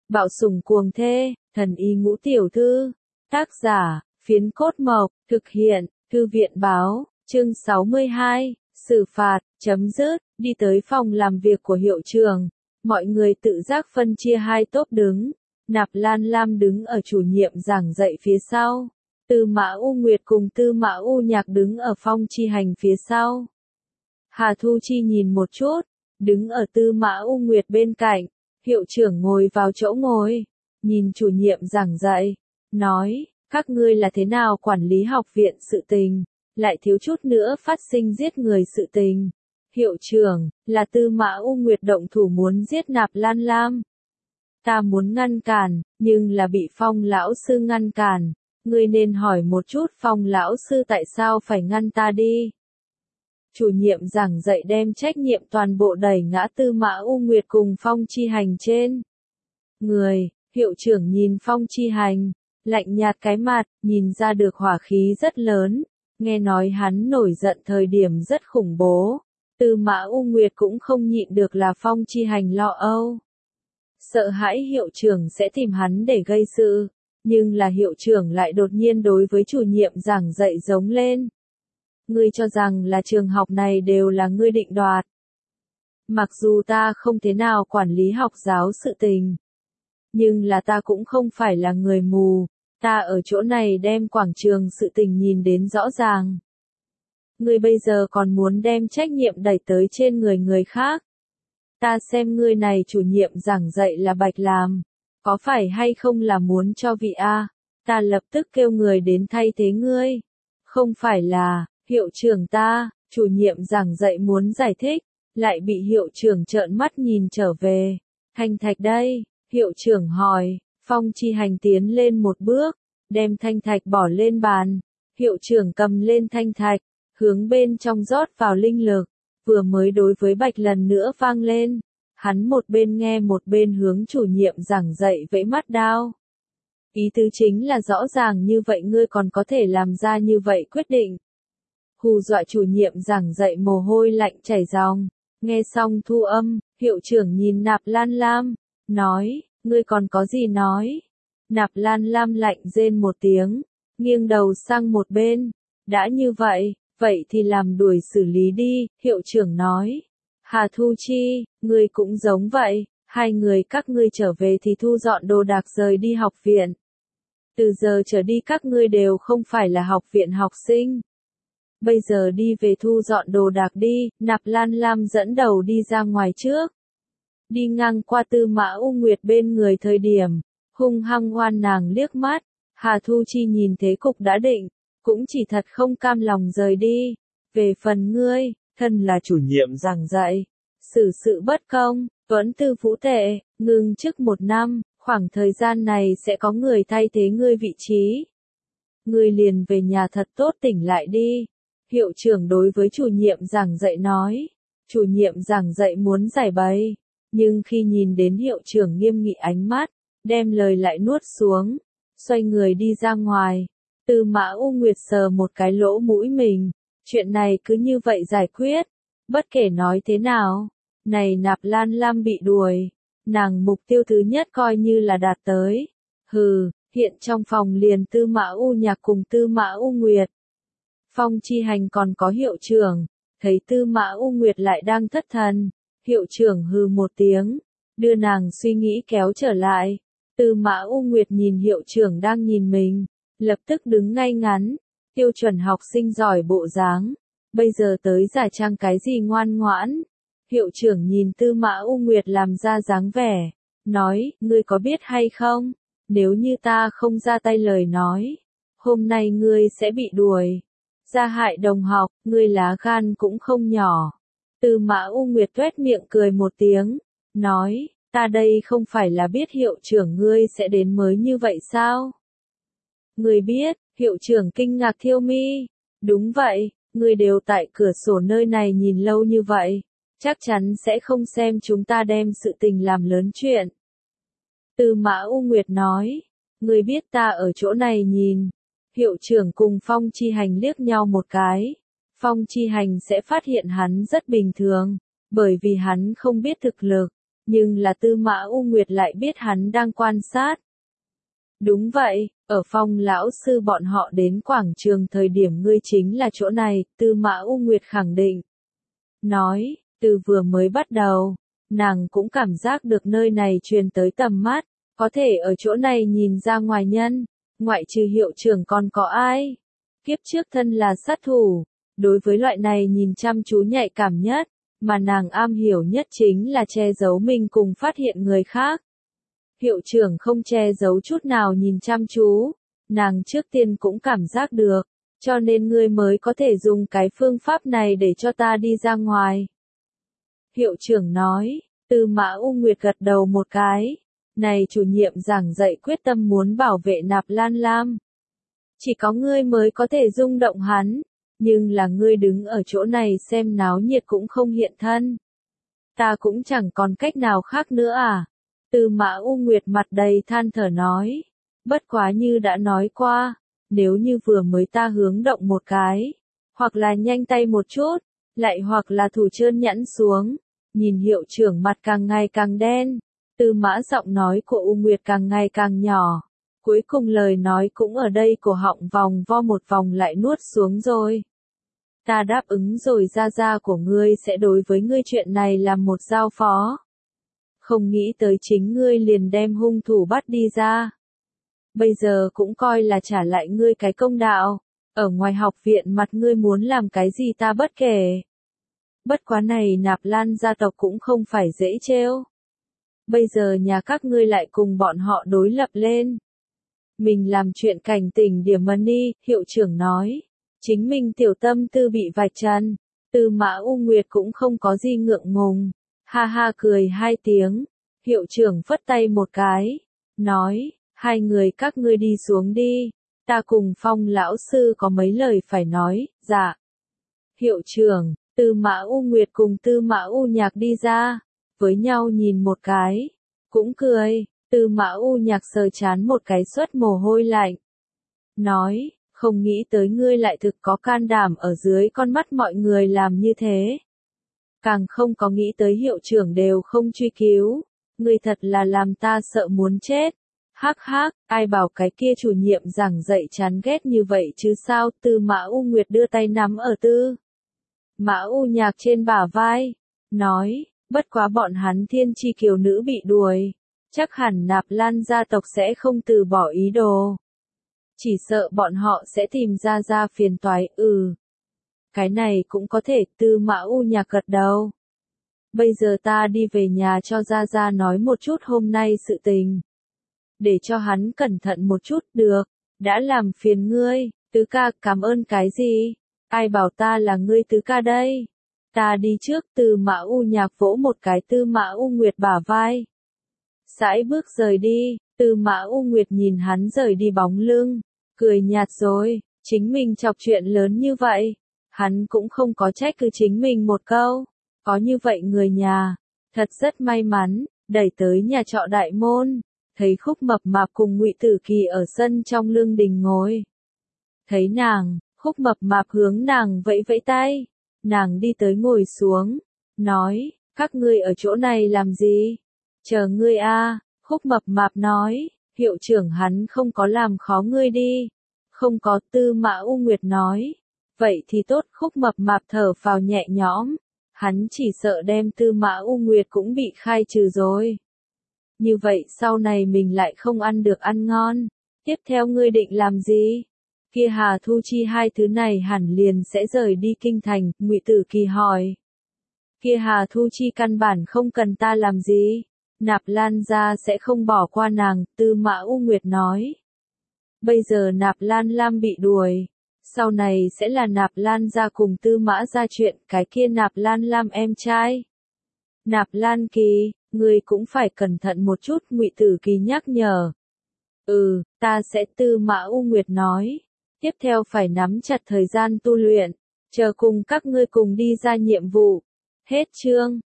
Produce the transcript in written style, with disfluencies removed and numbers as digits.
Bạo sủng cuồng thê, thần y ngũ tiểu thư. Tác giả, Phiến Cốt Mộc, thực hiện, Thư viện báo, chương 62, xử phạt, chấm dứt, đi tới phòng làm việc của hiệu trưởng. Mọi người tự giác phân chia hai tốp đứng. Nạp Lan Lam đứng ở chủ nhiệm giảng dạy phía sau. Tư Mã U Nguyệt cùng Tư Mã U Nhạc đứng ở Phong Chi Hành phía sau. Hà Thu Chi nhìn một chút, đứng ở Tư Mã U Nguyệt bên cạnh. Hiệu trưởng ngồi vào chỗ ngồi, nhìn chủ nhiệm giảng dạy, nói, các ngươi là thế nào quản lý học viện sự tình, lại thiếu chút nữa phát sinh giết người sự tình. Hiệu trưởng, là Tư Mã U Nguyệt động thủ muốn giết Nạp Lan Lam. Ta muốn ngăn cản, nhưng là bị Phong lão sư ngăn cản. Ngươi nên hỏi một chút Phong lão sư tại sao phải ngăn ta đi. Chủ nhiệm giảng dạy đem trách nhiệm toàn bộ đẩy ngã Tư Mã U Nguyệt cùng Phong Chi Hành trên người. Hiệu trưởng nhìn Phong Chi Hành, lạnh nhạt cái mặt, nhìn ra được hỏa khí rất lớn. Nghe nói hắn nổi giận thời điểm rất khủng bố. Tư Mã U Nguyệt cũng không nhịn được là Phong Chi Hành lo âu. Sợ hãi hiệu trưởng sẽ tìm hắn để gây sự. Nhưng là hiệu trưởng lại đột nhiên đối với chủ nhiệm giảng dạy giống lên. Ngươi cho rằng là trường học này đều là ngươi định đoạt. Mặc dù ta không thế nào quản lý học giáo sự tình. Nhưng là ta cũng không phải là người mù. Ta ở chỗ này đem quảng trường sự tình nhìn đến rõ ràng. Ngươi bây giờ còn muốn đem trách nhiệm đẩy tới trên người khác. Ta xem ngươi này chủ nhiệm giảng dạy là bạch làm. Có phải hay không là muốn cho vị A, ta lập tức kêu người đến thay thế ngươi. Không phải là, hiệu trưởng ta, chủ nhiệm giảng dạy muốn giải thích, lại bị hiệu trưởng trợn mắt nhìn trở về. Thanh thạch đây, hiệu trưởng hỏi, Phong Chi Hành tiến lên một bước, đem thanh thạch bỏ lên bàn. Hiệu trưởng cầm lên thanh thạch, hướng bên trong rót vào linh lực, vừa mới đối với bạch lần nữa vang lên. Hắn một bên nghe một bên hướng chủ nhiệm giảng dạy vẫy mắt đao. Ý tứ chính là rõ ràng như vậy ngươi còn có thể làm ra như vậy quyết định. Hù dọa chủ nhiệm giảng dạy mồ hôi lạnh chảy ròng. Nghe xong thu âm, hiệu trưởng nhìn Nạp Lan Lam, nói, ngươi còn có gì nói. Nạp Lan Lam lạnh rên một tiếng, nghiêng đầu sang một bên. Đã như vậy, vậy thì làm đuổi xử lý đi, hiệu trưởng nói. Hà Thu Chi, ngươi cũng giống vậy, hai người các ngươi trở về thì thu dọn đồ đạc rời đi học viện. Từ giờ trở đi các ngươi đều không phải là học viện học sinh. Bây giờ đi về thu dọn đồ đạc đi, Nạp Lan Lam dẫn đầu đi ra ngoài trước. Đi ngang qua Tư Mã U Nguyệt bên người thời điểm, hung hăng oan nàng liếc mắt, Hà Thu Chi nhìn thế cục đã định, cũng chỉ thật không cam lòng rời đi. Về phần ngươi, thân là chủ nhiệm giảng dạy, xử sự bất công, tuấn tư vũ tệ, ngừng chức 1 năm, khoảng thời gian này sẽ có người thay thế ngươi vị trí. Ngươi liền về nhà thật tốt tỉnh lại đi. Hiệu trưởng đối với chủ nhiệm giảng dạy nói. Chủ nhiệm giảng dạy muốn giải bày, nhưng khi nhìn đến hiệu trưởng nghiêm nghị ánh mắt, đem lời lại nuốt xuống, xoay người đi ra ngoài. Tư Mã U Nguyệt sờ một cái lỗ mũi mình. Chuyện này cứ như vậy giải quyết. Bất kể nói thế nào, này Nạp Lan Lam bị đuổi, nàng mục tiêu thứ nhất coi như là đạt tới. Hừ, hiện trong phòng liền Tư Mã U Nhạc cùng Tư Mã U Nguyệt. Phong Chi Hành còn có hiệu trưởng, thấy Tư Mã U Nguyệt lại đang thất thần. Hiệu trưởng hừ một tiếng, đưa nàng suy nghĩ kéo trở lại. Tư Mã U Nguyệt nhìn hiệu trưởng đang nhìn mình, lập tức đứng ngay ngắn. Tiêu chuẩn học sinh giỏi bộ dáng, bây giờ tới giả trang cái gì ngoan ngoãn. Hiệu trưởng nhìn Tư Mã U Nguyệt làm ra dáng vẻ, nói, ngươi có biết hay không, nếu như ta không ra tay lời nói, hôm nay ngươi sẽ bị đuổi. Gia hại đồng học, ngươi lá gan cũng không nhỏ. Tư Mã U Nguyệt tuét miệng cười một tiếng, nói, ta đây không phải là biết hiệu trưởng ngươi sẽ đến mới như vậy sao? Ngươi biết, hiệu trưởng kinh ngạc thiêu mi. Đúng vậy, ngươi đều tại cửa sổ nơi này nhìn lâu như vậy, chắc chắn sẽ không xem chúng ta đem sự tình làm lớn chuyện. Tư Mã U Nguyệt nói, ngươi biết ta ở chỗ này nhìn. Hiệu trưởng cùng Phong Chi Hành liếc nhau một cái. Phong Chi Hành sẽ phát hiện hắn rất bình thường, bởi vì hắn không biết thực lực. nhưng là Tư Mã U Nguyệt lại biết hắn đang quan sát. Đúng vậy, ở Phong lão sư bọn họ đến quảng trường thời điểm ngươi chính là chỗ này, Tư Mã U Nguyệt khẳng định. Nói, từ vừa mới bắt đầu, nàng cũng cảm giác được nơi này truyền tới tầm mắt, có thể ở chỗ này nhìn ra ngoài nhân, ngoại trừ hiệu trưởng còn có ai. Kiếp trước thân là sát thủ, đối với loại này nhìn chăm chú nhạy cảm nhất, mà nàng am hiểu nhất chính là che giấu mình cùng phát hiện người khác. Hiệu trưởng không che giấu chút nào nhìn chăm chú, nàng trước tiên cũng cảm giác được, cho nên ngươi mới có thể dùng cái phương pháp này để cho ta đi ra ngoài. Hiệu trưởng nói, Tư Mã U Nguyệt gật đầu một cái, này chủ nhiệm giảng dạy quyết tâm muốn bảo vệ Nạp Lan Lam. Chỉ có ngươi mới có thể rung động hắn, nhưng là ngươi đứng ở chỗ này xem náo nhiệt cũng không hiện thân. Ta cũng chẳng còn cách nào khác nữa à? Tư Mã U Nguyệt mặt đầy than thở nói, bất quá như đã nói qua, nếu như vừa mới ta hướng động một cái, hoặc là nhanh tay một chút, lại hoặc là thủ trơn nhẵn xuống, nhìn hiệu trưởng mặt càng ngày càng đen, Tư Mã giọng nói của U Nguyệt càng ngày càng nhỏ, cuối cùng lời nói cũng ở đây cổ họng vòng vo một vòng lại nuốt xuống rồi. Ta đáp ứng rồi gia gia của ngươi sẽ đối với ngươi chuyện này làm một giao phó. Không nghĩ tới chính ngươi liền đem hung thủ bắt đi ra. Bây giờ cũng coi là trả lại ngươi cái công đạo, ở ngoài học viện mặt ngươi muốn làm cái gì ta bất kể. Bất quá này Nạp Lan gia tộc cũng không phải dễ trêu. Bây giờ nhà các ngươi lại cùng bọn họ đối lập lên. Mình làm chuyện cảnh tỉnh điểm money, hiệu trưởng nói. Chính mình tiểu tâm tư bị vạch trần. Tư Mã U Nguyệt cũng không có gì ngượng ngùng. Ha ha cười hai tiếng. Hiệu trưởng phất tay một cái. Nói, hai người các ngươi đi xuống đi. Ta cùng Phong lão sư có mấy lời phải nói, dạ. Hiệu trưởng, Tư Mã U Nguyệt cùng Tư Mã U Nhạc đi ra. Với nhau nhìn một cái. Cũng cười, Tư Mã U Nhạc sờ chán một cái suất mồ hôi lạnh. Nói, không nghĩ tới ngươi lại thực có can đảm ở dưới con mắt mọi người làm như thế. Càng không có nghĩ tới hiệu trưởng đều không truy cứu. Ngươi thật là làm ta sợ muốn chết. Hắc hắc, ai bảo cái kia chủ nhiệm giảng dạy chán ghét như vậy chứ sao? Tư Mã U Nguyệt đưa tay nắm ở Tư Mã U Nhạc trên bả vai. Nói, bất quá bọn hắn thiên chi kiều nữ bị đuổi. Chắc hẳn Nạp Lan gia tộc sẽ không từ bỏ ý đồ. Chỉ sợ bọn họ sẽ tìm ra phiền toái, Cái này cũng có thể, Tư Mã U Nhạc gật đầu. Bây giờ ta đi về nhà cho Gia nói một chút hôm nay sự tình. Để cho hắn cẩn thận một chút, được, đã làm phiền ngươi, tứ ca cảm ơn cái gì? Ai bảo ta là ngươi tứ ca đây? Ta đi trước, Tư Mã U Nhạc vỗ một cái Tư Mã U Nguyệt bả vai. Sải bước rời đi, Tư Mã U Nguyệt nhìn hắn rời đi bóng lưng, cười nhạt rồi, chính mình chọc chuyện lớn như vậy, hắn cũng không có trách cứ chính mình một câu, có như vậy người nhà, thật rất may mắn, đẩy tới nhà trọ đại môn, thấy Khúc Mập Mạp cùng Ngụy Tử Kỳ ở sân trong lương đình ngồi. Thấy nàng, Khúc Mập Mạp hướng nàng vẫy vẫy tay, nàng đi tới ngồi xuống, nói, các ngươi ở chỗ này làm gì? Chờ ngươi a, Khúc Mập Mạp nói, hiệu trưởng hắn không có làm khó ngươi đi. Không có, Tư Mã U Nguyệt nói. Vậy thì tốt, Khúc Mập Mạp thở phào nhẹ nhõm. Hắn chỉ sợ đem Tư Mã U Nguyệt cũng bị khai trừ rồi. Như vậy sau này mình lại không ăn được ăn ngon. Tiếp theo ngươi định làm gì? Kia Hà Thu Chi hai thứ này hẳn liền sẽ rời đi kinh thành, Ngụy Tử Kỳ hỏi. Kia Hà Thu Chi căn bản không cần ta làm gì. Nạp Lan gia sẽ không bỏ qua nàng, Tư Mã U Nguyệt nói. Bây giờ Nạp Lan Lam bị đuổi. Sau này sẽ là Nạp Lan gia cùng Tư Mã gia chuyện, cái kia Nạp Lan Lam em trai. Nạp Lan Kỳ, ngươi cũng phải cẩn thận một chút, Ngụy Tử Kỳ nhắc nhở. Ta sẽ, Tư Mã U Nguyệt nói. Tiếp theo phải nắm chặt thời gian tu luyện, chờ cùng các ngươi cùng đi ra nhiệm vụ. Hết chương.